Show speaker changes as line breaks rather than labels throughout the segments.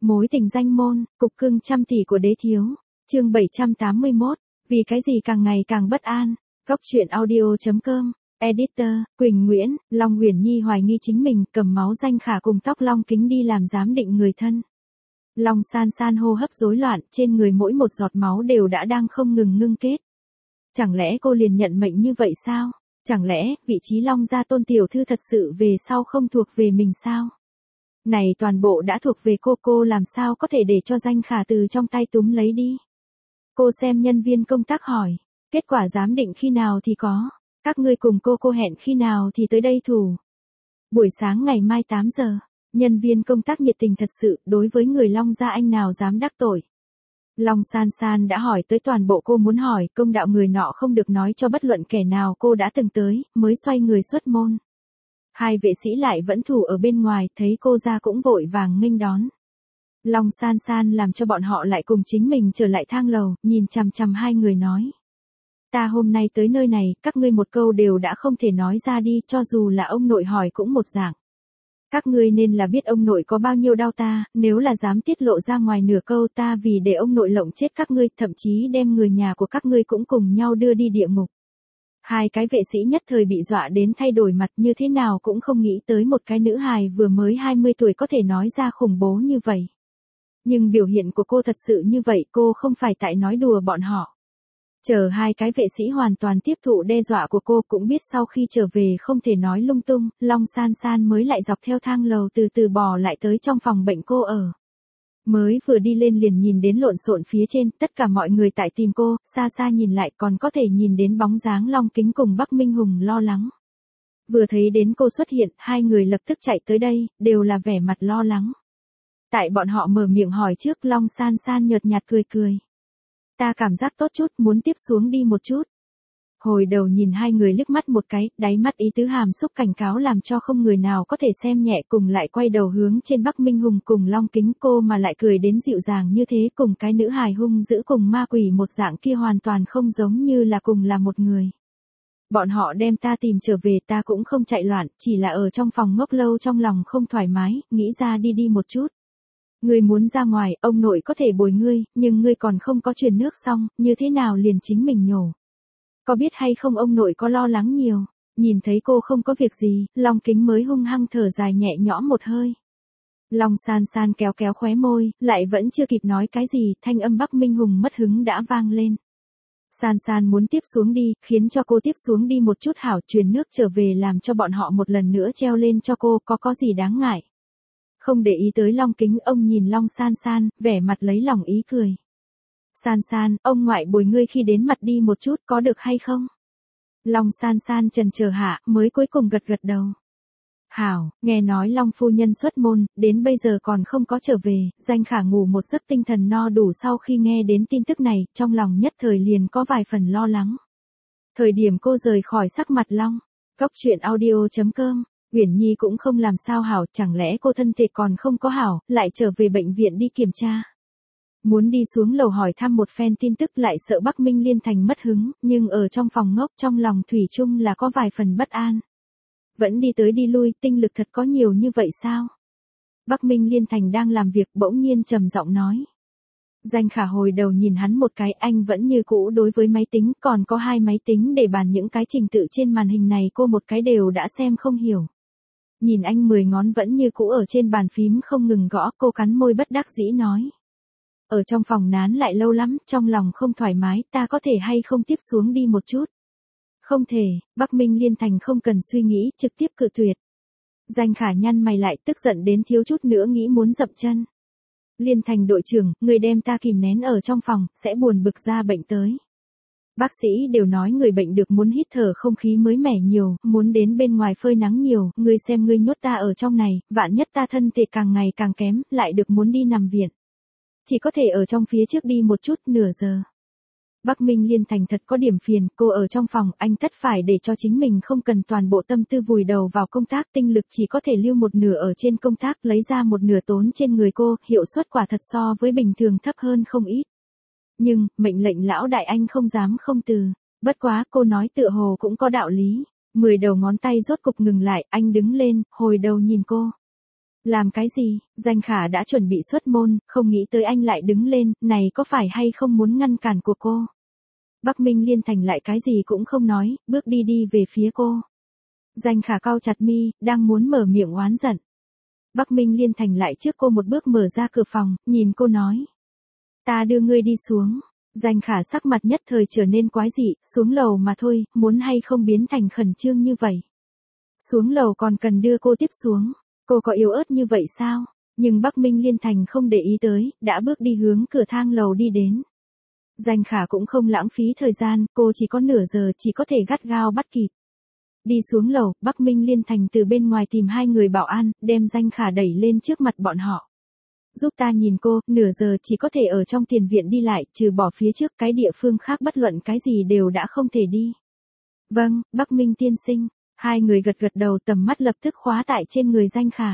Mối tình danh môn, cục cưng trăm tỷ của đế thiếu. Chương 781, vì cái gì càng ngày càng bất an. Góc truyện audio.com. Editor, Quỳnh Nguyễn, Long Uyển Nhi hoài nghi chính mình cầm máu Danh Khả cùng Tóc Long Kính đi làm giám định người thân. Long San San hô hấp rối loạn, trên người mỗi một giọt máu đều đã đang không ngừng ngưng kết. Chẳng lẽ cô liền nhận mệnh như vậy sao? Chẳng lẽ, vị trí Long gia Tôn tiểu thư thật sự về sau không thuộc về mình sao? Này toàn bộ đã thuộc về cô làm sao có thể để cho Danh Khả từ trong tay túm lấy đi? Cô xem nhân viên công tác hỏi, kết quả giám định khi nào thì có, các ngươi cùng cô hẹn khi nào thì tới đây thủ. Buổi sáng ngày mai 8 giờ, nhân viên công tác nhiệt tình thật sự, đối với người Long gia anh nào dám đắc tội. Long San San đã hỏi tới toàn bộ cô muốn hỏi, công đạo người nọ không được nói cho bất luận kẻ nào cô đã từng tới, mới xoay người xuất môn. Hai vệ sĩ lại vẫn thủ ở bên ngoài, thấy cô ra cũng vội vàng nghênh đón. Long San San làm cho bọn họ lại cùng chính mình trở lại thang lầu, nhìn chằm chằm hai người nói. Ta hôm nay tới nơi này, các ngươi một câu đều đã không thể nói ra đi, cho dù là ông nội hỏi cũng một dạng. Các ngươi nên là biết ông nội có bao nhiêu đau ta, nếu là dám tiết lộ ra ngoài nửa câu ta vì để ông nội lộng chết các ngươi, thậm chí đem người nhà của các ngươi cũng cùng nhau đưa đi địa ngục. Hai cái vệ sĩ nhất thời bị dọa đến thay đổi mặt, như thế nào cũng không nghĩ tới một cái nữ hài vừa mới 20 tuổi có thể nói ra khủng bố như vậy. Nhưng biểu hiện của cô thật sự như vậy, cô không phải tại nói đùa bọn họ. Chờ hai cái vệ sĩ hoàn toàn tiếp thụ đe dọa của cô, cũng biết sau khi trở về không thể nói lung tung, Long San San mới lại dọc theo thang lầu từ từ bò lại tới trong phòng bệnh cô ở. Mới vừa đi lên liền nhìn đến lộn xộn phía trên, tất cả mọi người tại tìm cô, xa xa nhìn lại còn có thể nhìn đến bóng dáng Long Kính cùng Bắc Minh Hùng lo lắng. Vừa thấy đến cô xuất hiện, hai người lập tức chạy tới đây, đều là vẻ mặt lo lắng. Tại bọn họ mở miệng hỏi trước, Long San San nhợt nhạt cười cười. Ta cảm giác tốt chút, muốn tiếp xuống đi một chút. Hồi đầu nhìn hai người liếc mắt một cái, đáy mắt ý tứ hàm xúc cảnh cáo làm cho không người nào có thể xem nhẹ, cùng lại quay đầu hướng trên Bắc Minh Hùng cùng Long Kính, cô mà lại cười đến dịu dàng như thế, cùng cái nữ hài hung dữ cùng ma quỷ một dạng kia hoàn toàn không giống như là cùng là một người. Bọn họ đem ta tìm trở về, ta cũng không chạy loạn, chỉ là ở trong phòng ngốc lâu trong lòng không thoải mái, nghĩ ra đi một chút. Ngươi muốn ra ngoài, ông nội có thể bồi ngươi, nhưng ngươi còn không có truyền nước xong, như thế nào liền chính mình nhổ. Có biết hay không ông nội có lo lắng nhiều, nhìn thấy cô không có việc gì, Long Kính mới hung hăng thở dài nhẹ nhõm một hơi. Long San San kéo kéo khóe môi, lại vẫn chưa kịp nói cái gì, thanh âm Bắc Minh Hùng mất hứng đã vang lên. San San muốn tiếp xuống đi, khiến cho cô tiếp xuống đi một chút hảo, truyền nước trở về làm cho bọn họ một lần nữa treo lên cho cô, có gì đáng ngại. Không để ý tới Long Kính, ông nhìn Long San San, vẻ mặt lấy lòng ý cười. San San, ông ngoại bồi ngươi khi đến mặt đi một chút, có được hay không? Long San San chần chờ hạ, mới cuối cùng gật đầu. Hảo, nghe nói Long phu nhân xuất môn, đến bây giờ còn không có trở về, Danh Khả ngủ một giấc tinh thần no đủ, sau khi nghe đến tin tức này, trong lòng nhất thời liền có vài phần lo lắng. Thời điểm cô rời khỏi sắc mặt Long, góc truyện audio.com. Uyển Nhi cũng không làm sao hảo, chẳng lẽ cô thân thể còn không có hảo, lại trở về bệnh viện đi kiểm tra. Muốn đi xuống lầu hỏi thăm một phen tin tức, lại sợ Bắc Minh Liên Thành mất hứng, nhưng ở trong phòng ngốc trong lòng thủy chung là có vài phần bất an. Vẫn đi tới đi lui, tinh lực thật có nhiều như vậy sao? Bắc Minh Liên Thành đang làm việc, bỗng nhiên trầm giọng nói. Danh Khả hồi đầu nhìn hắn một cái, anh vẫn như cũ đối với máy tính, còn có hai máy tính để bàn những cái trình tự trên màn hình này cô một cái đều đã xem không hiểu. Nhìn anh 10 ngón vẫn như cũ ở trên bàn phím không ngừng gõ, cô cắn môi bất đắc dĩ nói. Ở trong phòng nán lại lâu lắm, trong lòng không thoải mái, ta có thể hay không tiếp xuống đi một chút? Không thể, Bắc Minh Liên Thành không cần suy nghĩ, trực tiếp cự tuyệt. Danh Khả nhăn mày lại, tức giận đến thiếu chút nữa nghĩ muốn dậm chân. Liên Thành đội trưởng, người đem ta kìm nén ở trong phòng, sẽ buồn bực ra bệnh tới. Bác sĩ đều nói người bệnh được muốn hít thở không khí mới mẻ nhiều, muốn đến bên ngoài phơi nắng nhiều, ngươi xem ngươi nhốt ta ở trong này, vạn nhất ta thân thể càng ngày càng kém, lại được muốn đi nằm viện. Chỉ có thể ở trong phía trước đi một chút, nửa giờ. Bắc Minh Liên Thành thật có điểm phiền, cô ở trong phòng, anh tất phải để cho chính mình không cần toàn bộ tâm tư vùi đầu vào công tác, tinh lực chỉ có thể lưu một nửa ở trên công tác, lấy ra một nửa tốn trên người cô, hiệu suất quả thật so với bình thường thấp hơn không ít. Nhưng, mệnh lệnh lão đại anh không dám không từ. Bất quá, cô nói tựa hồ cũng có đạo lý. 10 đầu ngón tay rốt cục ngừng lại, anh đứng lên, hồi đầu nhìn cô. Làm cái gì? Danh Khả đã chuẩn bị xuất môn, không nghĩ tới anh lại đứng lên, này có phải hay không muốn ngăn cản của cô? Bắc Minh Liên Thành lại cái gì cũng không nói, bước đi về phía cô. Danh Khả cau chặt mi, đang muốn mở miệng oán giận. Bắc Minh Liên Thành lại trước cô một bước mở ra cửa phòng, nhìn cô nói. Ta đưa ngươi đi xuống. Danh Khả sắc mặt nhất thời trở nên quái dị, xuống lầu mà thôi, muốn hay không biến thành khẩn trương như vậy. Xuống lầu còn cần đưa cô tiếp xuống. Cô có yếu ớt như vậy sao? Nhưng Bắc Minh Liên Thành không để ý tới, đã bước đi hướng cửa thang lầu đi đến. Danh Khả cũng không lãng phí thời gian, cô chỉ có nửa giờ chỉ có thể gắt gao bắt kịp. Đi xuống lầu, Bắc Minh Liên Thành từ bên ngoài tìm hai người bảo an, đem Danh Khả đẩy lên trước mặt bọn họ. Giúp ta nhìn cô, nửa giờ chỉ có thể ở trong tiền viện đi lại, trừ bỏ phía trước cái địa phương khác bất luận cái gì đều đã không thể đi. Vâng, Bắc Minh tiên sinh. Hai người gật gật đầu, tầm mắt lập tức khóa tại trên người Danh Khả.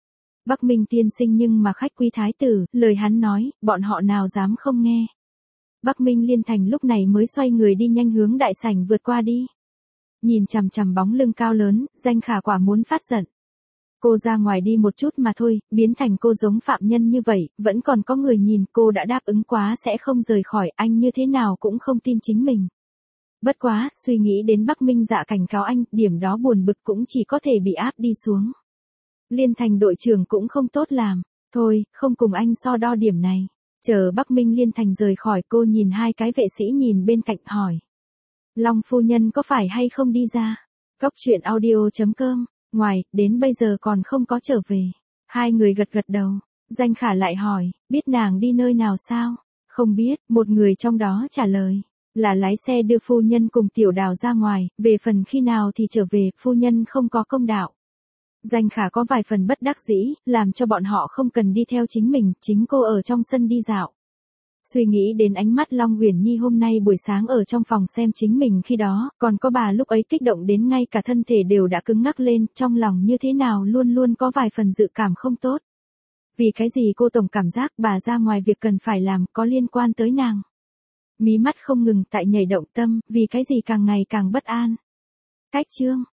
Bắc Minh tiên sinh nhưng mà khách quý thái tử, lời hắn nói, bọn họ nào dám không nghe. Bắc Minh Liên Thành lúc này mới xoay người đi nhanh hướng đại sảnh vượt qua đi. Nhìn chằm chằm bóng lưng cao lớn, Danh Khả quả muốn phát giận. Cô ra ngoài đi một chút mà thôi, biến thành cô giống phạm nhân như vậy, vẫn còn có người nhìn, cô đã đáp ứng quá sẽ không rời khỏi, anh như thế nào cũng không tin chính mình. Bất quá, suy nghĩ đến Bắc Minh Dạ cảnh cáo anh, điểm đó buồn bực cũng chỉ có thể bị áp đi xuống. Liên Thành đội trưởng cũng không tốt làm, thôi, không cùng anh so đo điểm này. Chờ Bắc Minh Liên Thành rời khỏi, cô nhìn hai cái vệ sĩ nhìn bên cạnh hỏi. Long phu nhân có phải hay không đi ra? Góc truyện audio.com, ngoài, đến bây giờ còn không có trở về. Hai người gật gật đầu, Danh Khả lại hỏi, biết nàng đi nơi nào sao? Không biết, một người trong đó trả lời. Là lái xe đưa phu nhân cùng Tiểu Đào ra ngoài, về phần khi nào thì trở về, phu nhân không có công đạo. Danh Khả có vài phần bất đắc dĩ, làm cho bọn họ không cần đi theo chính mình, chính cô ở trong sân đi dạo. Suy nghĩ đến ánh mắt Long Uyển Nhi hôm nay buổi sáng ở trong phòng xem chính mình khi đó, còn có bà lúc ấy kích động đến ngay cả thân thể đều đã cứng ngắc lên, trong lòng như thế nào luôn luôn có vài phần dự cảm không tốt. Vì cái gì cô tổng cảm giác bà ra ngoài việc cần phải làm có liên quan tới nàng. Mí mắt không ngừng tại nhảy động tâm, vì cái gì càng ngày càng bất an. Cách chương